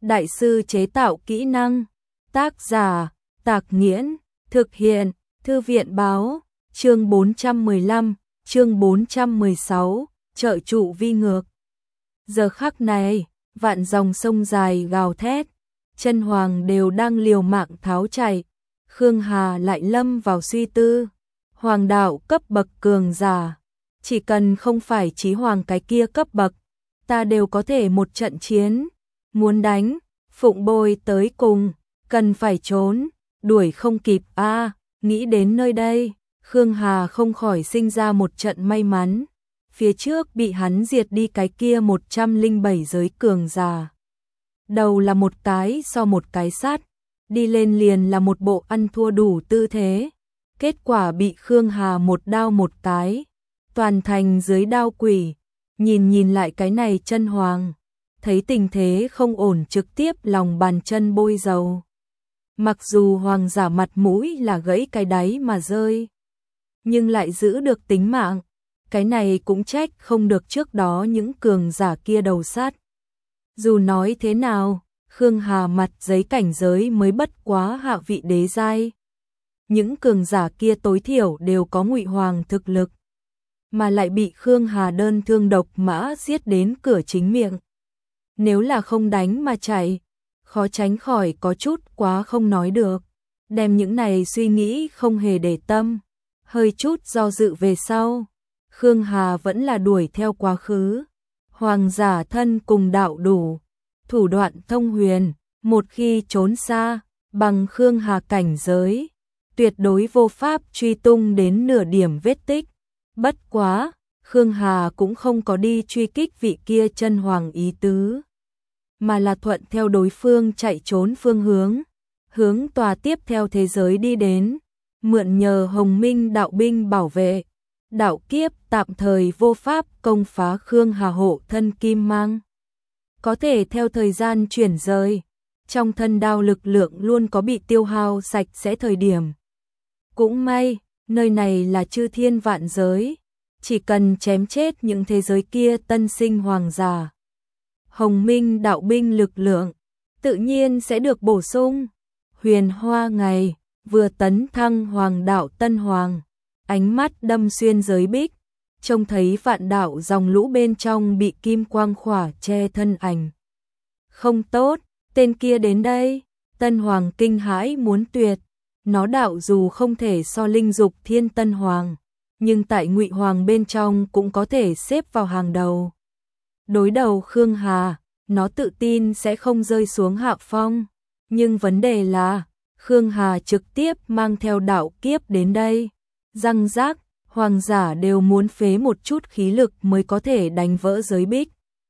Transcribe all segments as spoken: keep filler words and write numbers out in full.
Đại sư chế tạo kỹ năng. Tác giả, Tạc Nghiễn. Thực hiện, Thư viện Báo. Chương bốn trăm mười lăm, chương bốn trăm mười sáu, trợ trụ vi ngược. Giờ khắc này, vạn dòng sông dài gào thét, chân hoàng đều đang liều mạng tháo chạy. Khương Hà lại lâm vào suy tư. Hoàng đạo cấp bậc cường giả, chỉ cần không phải chí hoàng cái kia cấp bậc, ta đều có thể một trận chiến. Muốn đánh, phụng bồi tới cùng, cần phải trốn, đuổi không kịp a. À, nghĩ đến nơi đây, Khương Hà không khỏi sinh ra một trận may mắn. Phía trước bị hắn diệt đi cái kia một trăm lẻ bảy giới cường giả. Đầu là một cái so một cái sát, đi lên liền là một bộ ăn thua đủ tư thế. Kết quả bị Khương Hà một đao một cái, toàn thành dưới đao quỷ. Nhìn nhìn lại cái này chân hoàng, thấy tình thế không ổn trực tiếp lòng bàn chân bôi dầu. Mặc dù hoàng giả mặt mũi là gãy cái đáy mà rơi, nhưng lại giữ được tính mạng. Cái này cũng trách không được trước đó những cường giả kia đầu sát. Dù nói thế nào, Khương Hà mặt giấy cảnh giới mới bất quá hạ vị đế giai. Những cường giả kia tối thiểu đều có ngụy hoàng thực lực, mà lại bị Khương Hà đơn thương độc mã giết đến cửa chính miệng. Nếu là không đánh mà chạy, khó tránh khỏi có chút quá không nói được. Đem những này suy nghĩ không hề để tâm, hơi chút do dự về sau, Khương Hà vẫn là đuổi theo quá khứ. Hoàng giả thân cùng đạo đủ, thủ đoạn thông huyền, một khi trốn xa, bằng Khương Hà cảnh giới, tuyệt đối vô pháp truy tung đến nửa điểm vết tích. Bất quá, Khương Hà cũng không có đi truy kích vị kia chân hoàng ý tứ, mà là thuận theo đối phương chạy trốn phương hướng, hướng tòa tiếp theo thế giới đi đến, mượn nhờ Hồng Minh đạo binh bảo vệ. Đạo kiếp tạm thời vô pháp công phá Khương Hà hộ thân kim mang, có thể theo thời gian chuyển rời, trong thân đao lực lượng luôn có bị tiêu hao sạch sẽ thời điểm. Cũng may, nơi này là chư thiên vạn giới, chỉ cần chém chết những thế giới kia tân sinh hoàng giả, Hồng Minh đạo binh lực lượng tự nhiên sẽ được bổ sung. Huyền Hoa ngày vừa tấn thăng hoàng đạo tân hoàng, ánh mắt đâm xuyên giới bích, trông thấy vạn đạo dòng lũ bên trong bị kim quang khỏa che thân ảnh. Không tốt, tên kia đến đây. Tân hoàng kinh hãi muốn tuyệt. Nó đạo dù không thể so linh dục thiên tân hoàng, nhưng tại ngụy hoàng bên trong cũng có thể xếp vào hàng đầu. Đối đầu Khương Hà, nó tự tin sẽ không rơi xuống hạ phong. Nhưng vấn đề là, Khương Hà trực tiếp mang theo đạo kiếp đến đây. Răng rác, hoàng giả đều muốn phế một chút khí lực mới có thể đánh vỡ giới bích.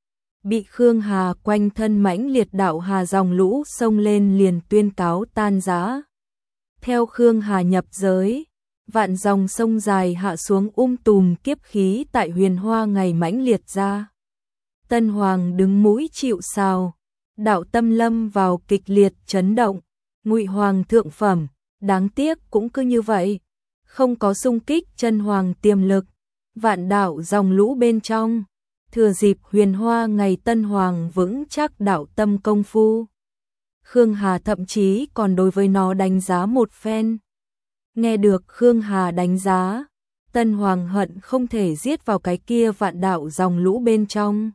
Bị Khương Hà quanh thân mãnh liệt đạo hà dòng lũ xông lên liền tuyên cáo tan rã. Theo Khương Hà nhập giới, vạn dòng sông dài hạ xuống um tùm kiếp khí tại Huyền Hoa ngày mãnh liệt ra. Tân hoàng đứng mũi chịu sào, đạo tâm lâm vào kịch liệt chấn động. Ngụy hoàng thượng phẩm, đáng tiếc cũng cứ như vậy, không có xung kích chân hoàng tiềm lực. Vạn đạo dòng lũ bên trong, thừa dịp Huyền Hoa ngày tân hoàng vững chắc đạo tâm công phu, Khương Hà thậm chí còn đối với nó đánh giá một phen. Nghe được Khương Hà đánh giá, tân hoàng hận không thể giết vào cái kia vạn đạo dòng lũ bên trong,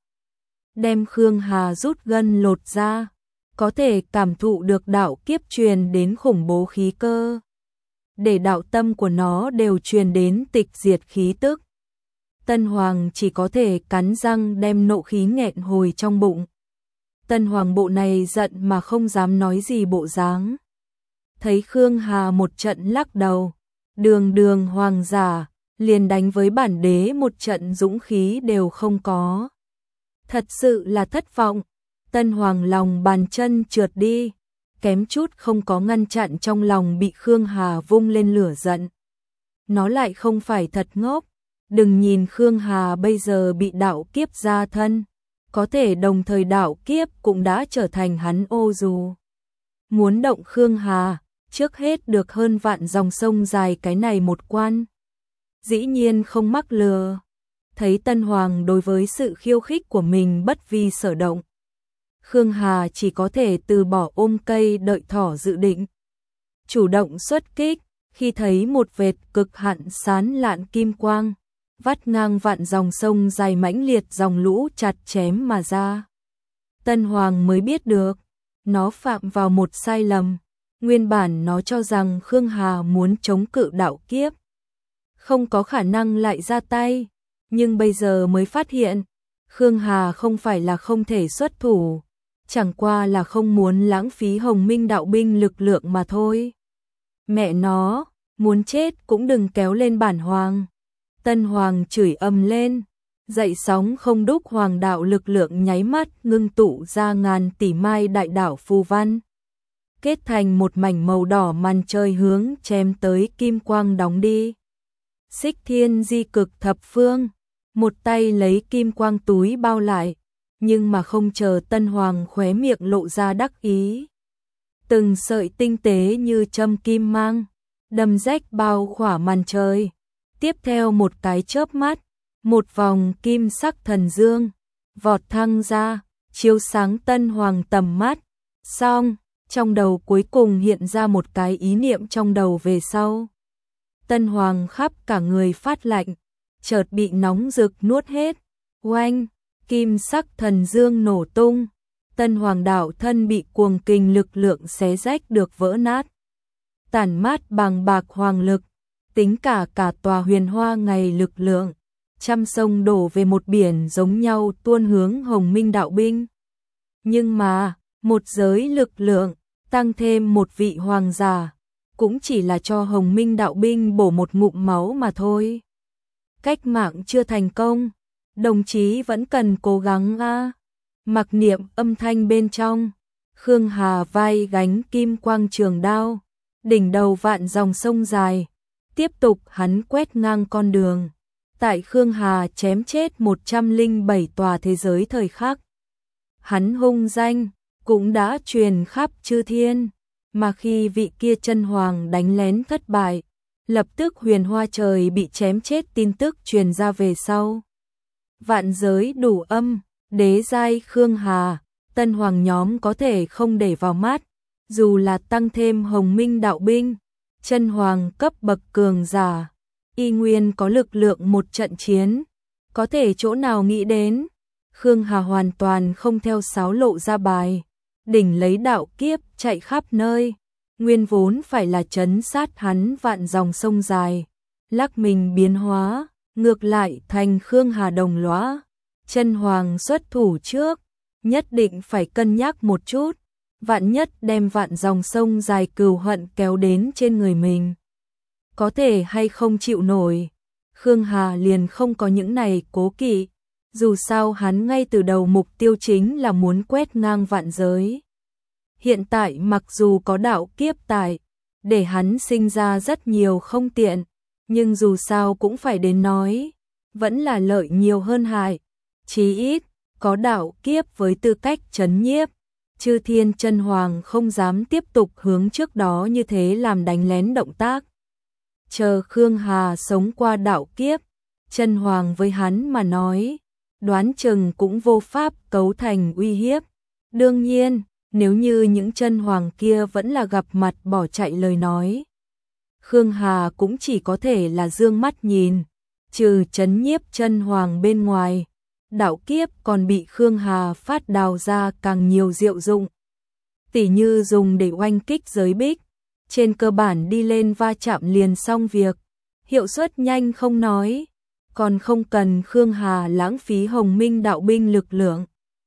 đem Khương Hà rút gân lột ra, có thể cảm thụ được đạo kiếp truyền đến khủng bố khí cơ, để đạo tâm của nó đều truyền đến tịch diệt khí tức. Tân hoàng chỉ có thể cắn răng đem nộ khí nghẹn hồi trong bụng. Tân hoàng bộ này giận mà không dám nói gì bộ dáng. Thấy Khương Hà một trận lắc đầu, đường đường hoàng giả, liền đánh với bản đế một trận dũng khí đều không có. Thật sự là thất vọng. Tân hoàng lòng bàn chân trượt đi, kém chút không có ngăn chặn trong lòng bị Khương Hà vung lên lửa giận. Nó lại không phải thật ngốc. Đừng nhìn Khương Hà bây giờ bị đạo kiếp ra thân, có thể đồng thời đạo kiếp cũng đã trở thành hắn ô dù. Muốn động Khương Hà, trước hết được hơn vạn dòng sông dài cái này một quan. Dĩ nhiên không mắc lừa. Thấy tân hoàng đối với sự khiêu khích của mình bất vi sở động, Khương Hà chỉ có thể từ bỏ ôm cây đợi thỏ dự định. Chủ động xuất kích, khi thấy một vệt cực hạn sán lạn kim quang, vắt ngang vạn dòng sông dài mãnh liệt dòng lũ chặt chém mà ra. Tân Hoàng mới biết được, nó phạm vào một sai lầm. Nguyên bản nó cho rằng Khương Hà muốn chống cự đạo kiếp, không có khả năng lại ra tay, nhưng bây giờ mới phát hiện, Khương Hà không phải là không thể xuất thủ, chẳng qua là không muốn lãng phí Hồng Minh đạo binh lực lượng mà thôi. Mẹ nó, muốn chết cũng đừng kéo lên bản hoàng. Tân Hoàng chửi ầm lên, dậy sóng không đúc hoàng đạo lực lượng nháy mắt ngưng tụ ra ngàn tỷ mai đại đạo phù văn, kết thành một mảnh màu đỏ màn trời hướng chém tới kim quang đóng đi. Xích Thiên Di Cực Thập Phương, một tay lấy kim quang túi bao lại, nhưng mà không chờ Tân Hoàng khóe miệng lộ ra đắc ý. Từng sợi tinh tế như châm kim mang, đâm rách bao khỏa màn trời. Tiếp theo một cái chớp mắt, một vòng kim sắc thần dương vọt thăng ra, chiếu sáng Tân Hoàng tầm mắt. Xong, trong đầu cuối cùng hiện ra một cái ý niệm trong đầu về sau. Tân Hoàng khắp cả người phát lạnh, chợt bị nóng rực nuốt hết. Oanh, kim sắc thần dương nổ tung, Tân Hoàng đạo thân bị cuồng kình lực lượng xé rách được vỡ nát. Tản mát bằng bạc hoàng lực, tính cả cả tòa huyền hoa ngày lực lượng, trăm sông đổ về một biển giống nhau tuôn hướng Hồng Minh đạo binh. Nhưng mà, một giới lực lượng, tăng thêm một vị hoàng giả, cũng chỉ là cho Hồng Minh đạo binh bổ một ngụm máu mà thôi. Cách mạng chưa thành công, đồng chí vẫn cần cố gắng a. Mặc niệm âm thanh bên trong, Khương Hà vai gánh kim quang trường đao, đỉnh đầu vạn dòng sông dài, tiếp tục hắn quét ngang con đường. Tại Khương Hà chém chết một trăm lẻ bảy tòa thế giới thời khắc, hắn hung danh cũng đã truyền khắp chư thiên, mà khi vị kia chân hoàng đánh lén thất bại, lập tức huyền hoa trời bị chém chết tin tức truyền ra về sau. Vạn giới đủ âm, đế giai Khương Hà, Tân Hoàng nhóm có thể không để vào mắt, dù là tăng thêm Hồng Minh đạo binh, chân hoàng cấp bậc cường giả, y nguyên có lực lượng một trận chiến, có thể chỗ nào nghĩ đến. Khương Hà hoàn toàn không theo sáo lộ ra bài, đỉnh lấy đạo kiếp chạy khắp nơi, nguyên vốn phải là trấn sát hắn vạn dòng sông dài, lắc mình biến hóa, ngược lại thành Khương Hà đồng lõa. Chân hoàng xuất thủ trước, nhất định phải cân nhắc một chút, vạn nhất đem vạn dòng sông dài cừu hận kéo đến trên người mình, có thể hay không chịu nổi. Khương Hà liền không có những này cố kỵ, dù sao hắn ngay từ đầu mục tiêu chính là muốn quét ngang vạn giới. Hiện tại mặc dù có đạo kiếp tại, để hắn sinh ra rất nhiều không tiện, nhưng dù sao cũng phải đến nói, vẫn là lợi nhiều hơn hại. Chí ít, có đạo kiếp với tư cách trấn nhiếp, chư thiên chân hoàng không dám tiếp tục hướng trước đó như thế làm đánh lén động tác. Chờ Khương Hà sống qua đạo kiếp, chân hoàng với hắn mà nói, đoán chừng cũng vô pháp cấu thành uy hiếp. Đương nhiên, nếu như những chân hoàng kia vẫn là gặp mặt bỏ chạy lời nói, Khương Hà cũng chỉ có thể là dương mắt nhìn, trừ trấn nhiếp chân hoàng bên ngoài. Đạo kiếp còn bị Khương Hà phát đào ra càng nhiều diệu dụng, tỉ như dùng để oanh kích giới bích, trên cơ bản đi lên va chạm liền xong việc, hiệu suất nhanh không nói, còn không cần Khương Hà lãng phí Hồng Minh đạo binh lực lượng.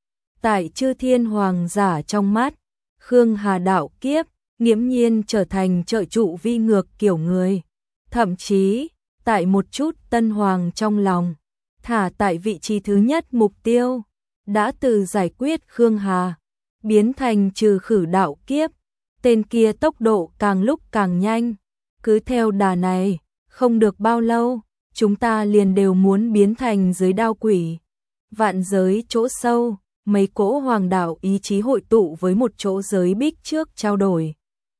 Tại chư thiên hoàng giả trong mắt, Khương Hà đạo kiếp nghiễm nhiên trở thành trợ trụ vi ngược kiểu người, thậm chí tại một chút tân hoàng trong lòng, thả tại vị trí thứ nhất mục tiêu, đã từ giải quyết Khương Hà, biến thành trừ khử đạo kiếp, tên kia tốc độ càng lúc càng nhanh, cứ theo đà này, không được bao lâu, chúng ta liền đều muốn biến thành giới đao quỷ. Vạn giới chỗ sâu, mấy cỗ hoàng đạo ý chí hội tụ với một chỗ giới bích trước trao đổi.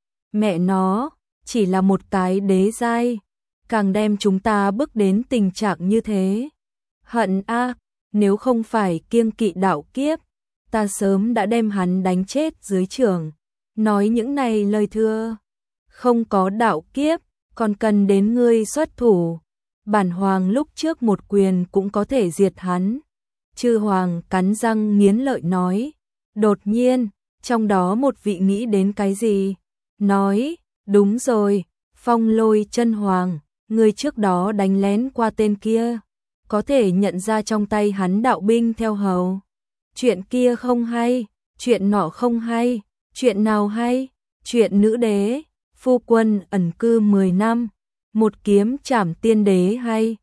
Mẹ nó, chỉ là một cái đế giai, càng đem chúng ta bước đến tình trạng như thế. Hận a, nếu không phải kiêng kỵ đạo kiếp, ta sớm đã đem hắn đánh chết dưới trường. Nói những này lời thưa, không có đạo kiếp, còn cần đến ngươi xuất thủ. Bản hoàng lúc trước một quyền cũng có thể diệt hắn. Chư hoàng cắn răng nghiến lợi nói. Đột nhiên, trong đó một vị nghĩ đến cái gì? Nói, đúng rồi, Phong Lôi Chân Hoàng, người trước đó đánh lén qua tên kia, có thể nhận ra trong tay hắn đạo binh theo hầu. Chuyện kia không hay, chuyện nọ không hay, chuyện nào hay? Chuyện nữ đế, phu quân ẩn cư mười năm, một kiếm trảm tiên đế hay?